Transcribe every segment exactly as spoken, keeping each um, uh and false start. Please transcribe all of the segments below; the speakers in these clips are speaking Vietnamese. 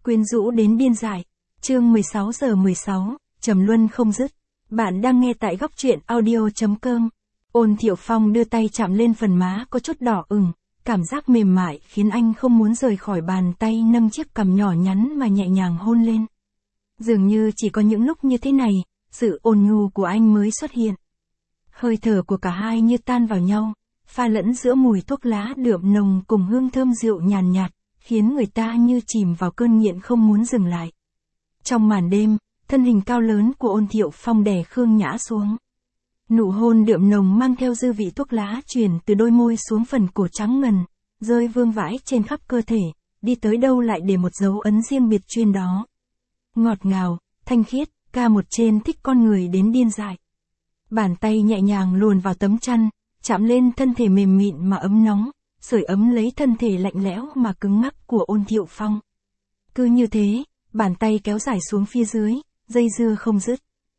Quyến rũ đến điên dại. Chương mười sáu giờ mười sáu, trầm luân không dứt. Bạn đang nghe tại góc truyện audio chấm com. Ôn Thiệu Phong đưa tay chạm lên phần má có chút đỏ ửng, cảm giác mềm mại khiến anh không muốn rời khỏi bàn tay nâng chiếc cằm nhỏ nhắn mà nhẹ nhàng hôn lên. Dường như chỉ có những lúc như thế này, sự ôn nhu của anh mới xuất hiện. Hơi thở của cả hai như tan vào nhau, pha lẫn giữa mùi thuốc lá đượm nồng cùng hương thơm rượu nhàn nhạt, khiến người ta như chìm vào cơn nghiện không muốn dừng lại. Trong màn đêm, thân hình cao lớn của Ôn Thiệu Phong đè Khương Nhã xuống. Nụ hôn đượm nồng mang theo dư vị thuốc lá truyền từ đôi môi xuống phần cổ trắng ngần, rơi vương vãi trên khắp cơ thể, đi tới đâu lại để một dấu ấn riêng biệt chuyên đó. Ngọt ngào, thanh khiết, ca một trên thích con người đến điên dại. Bàn tay nhẹ nhàng luồn vào tấm chăn, chạm lên thân thể mềm mịn mà ấm nóng, sưởi ấm lấy thân thể lạnh lẽo mà cứng ngắc của Ôn Thiệu Phong. Cứ như thế, bàn tay kéo dài xuống phía dưới, dây dưa không dứt.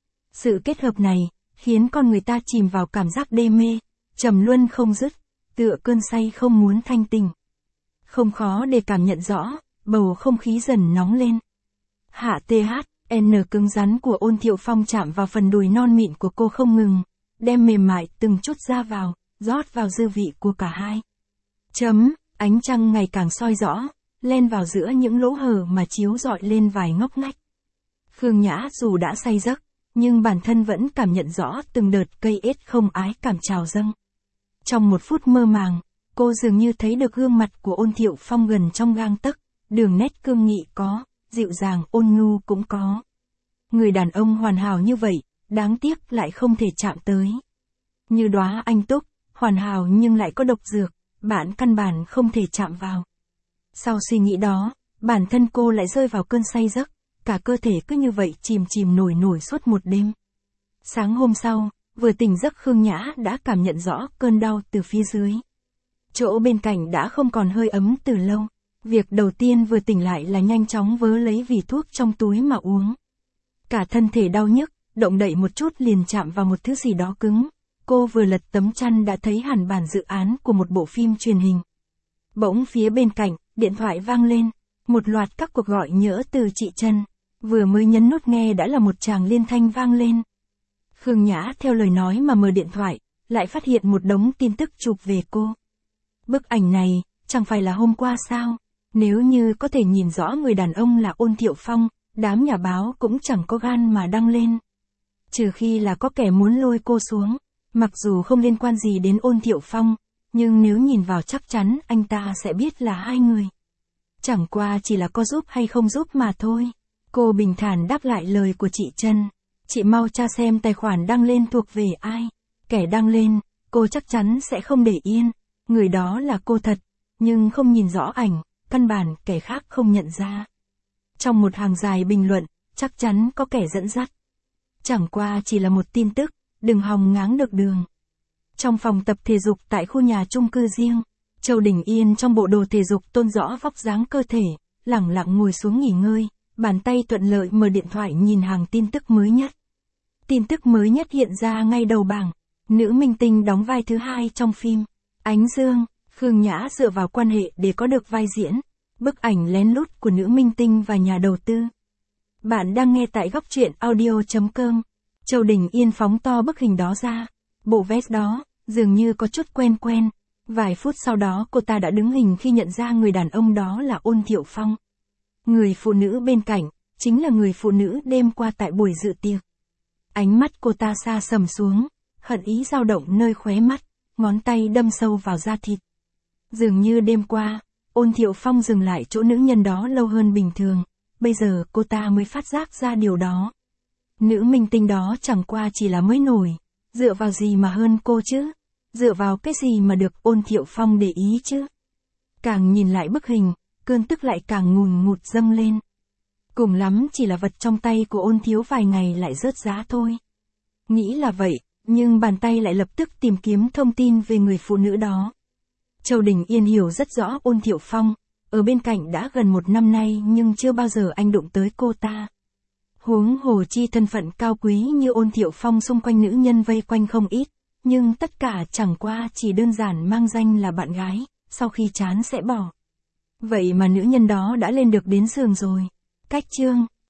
Sự kết hợp này, khiến con người ta chìm vào cảm giác đê mê, trầm luân không dứt, tựa cơn say không muốn thanh tỉnh. Không khó để cảm nhận rõ, bầu không khí dần nóng lên. Hạ tê hát, N cứng rắn của Ôn Thiệu Phong chạm vào phần đùi non mịn của cô không ngừng, đem mềm mại từng chút ra vào, rót vào dư vị của cả hai. Chấm, ánh trăng ngày càng soi rõ, len vào giữa những lỗ hở mà chiếu rọi lên vài ngóc ngách. Khương Nhã dù đã say giấc, nhưng bản thân vẫn cảm nhận rõ từng đợt cây ết không ái cảm trào dâng. Trong một phút mơ màng, cô dường như thấy được gương mặt của Ôn Thiệu Phong gần trong gang tấc, đường nét cương nghị có, dịu dàng ôn nhu cũng có. Người đàn ông hoàn hảo như vậy, đáng tiếc lại không thể chạm tới. Như đóa anh túc, hoàn hảo nhưng lại có độc dược, bạn căn bản không thể chạm vào. Sau suy nghĩ đó, bản thân cô lại rơi vào cơn say giấc, cả cơ thể cứ như vậy chìm chìm nổi nổi suốt một đêm. Sáng hôm sau, vừa tỉnh giấc Khương Nhã đã cảm nhận rõ cơn đau từ phía dưới. Chỗ bên cạnh đã không còn hơi ấm từ lâu. Việc đầu tiên vừa tỉnh lại là nhanh chóng vớ lấy vỉ thuốc trong túi mà uống. Cả thân thể đau nhức, động đậy một chút liền chạm vào một thứ gì đó cứng. Cô vừa lật tấm chăn đã thấy hẳn bản dự án của một bộ phim truyền hình. Bỗng phía bên cạnh, điện thoại vang lên, một loạt các cuộc gọi nhỡ từ chị Trân. Vừa mới nhấn nút nghe đã là một tràng liên thanh vang lên. Khương Nhã theo lời nói mà mở điện thoại, lại phát hiện một đống tin tức chụp về cô. Bức ảnh này, chẳng phải là hôm qua sao? Nếu như có thể nhìn rõ người đàn ông là Ôn Thiệu Phong, đám nhà báo cũng chẳng có gan mà đăng lên. Trừ khi là có kẻ muốn lôi cô xuống, mặc dù không liên quan gì đến Ôn Thiệu Phong, nhưng nếu nhìn vào chắc chắn anh ta sẽ biết là hai người. Chẳng qua chỉ là có giúp hay không giúp mà thôi. Cô bình thản đáp lại lời của chị Trân. Chị mau tra xem tài khoản đăng lên thuộc về ai. Kẻ đăng lên, cô chắc chắn sẽ không để yên. Người đó là cô thật, nhưng không nhìn rõ ảnh, căn bản kẻ khác không nhận ra. Trong một hàng dài bình luận, chắc chắn có kẻ dẫn dắt. Chẳng qua chỉ là một tin tức, đừng hòng ngáng được đường. Trong phòng tập thể dục tại khu nhà chung cư riêng, Châu Đình Yên trong bộ đồ thể dục tôn rõ vóc dáng cơ thể, lẳng lặng ngồi xuống nghỉ ngơi, bàn tay thuận lợi mở điện thoại nhìn hàng tin tức mới nhất. Tin tức mới nhất hiện ra ngay đầu bảng, nữ minh tinh đóng vai thứ hai trong phim Ánh Dương, Khương Nhã dựa vào quan hệ để có được vai diễn. Bức ảnh lén lút của nữ minh tinh và nhà đầu tư. Bạn đang nghe tại góc truyện audio chấm com. Châu Đình Yên phóng to bức hình đó ra. Bộ vest đó, dường như có chút quen quen. Vài phút sau đó cô ta đã đứng hình khi nhận ra người đàn ông đó là Ôn Thiệu Phong. Người phụ nữ bên cạnh, chính là người phụ nữ đêm qua tại buổi dự tiệc. Ánh mắt cô ta xa sầm xuống, hận ý dao động nơi khóe mắt, ngón tay đâm sâu vào da thịt. Dường như đêm qua, Ôn Thiệu Phong dừng lại chỗ nữ nhân đó lâu hơn bình thường, bây giờ cô ta mới phát giác ra điều đó. Nữ minh tinh đó chẳng qua chỉ là mới nổi, dựa vào gì mà hơn cô chứ? Dựa vào cái gì mà được Ôn Thiệu Phong để ý chứ? Càng nhìn lại bức hình, cơn tức lại càng ngùn ngụt dâng lên. Cùng lắm chỉ là vật trong tay của Ôn thiếu vài ngày lại rớt giá thôi. Nghĩ là vậy, nhưng bàn tay lại lập tức tìm kiếm thông tin về người phụ nữ đó. Châu Đình Yên hiểu rất rõ Ôn Thiệu Phong, ở bên cạnh đã gần một năm nay nhưng chưa bao giờ anh đụng tới cô ta. Huống hồ chi thân phận cao quý như Ôn Thiệu Phong xung quanh nữ nhân vây quanh không ít, nhưng tất cả chẳng qua chỉ đơn giản mang danh là bạn gái, sau khi chán sẽ bỏ. Vậy mà nữ nhân đó đã lên được đến giường rồi, Cách chương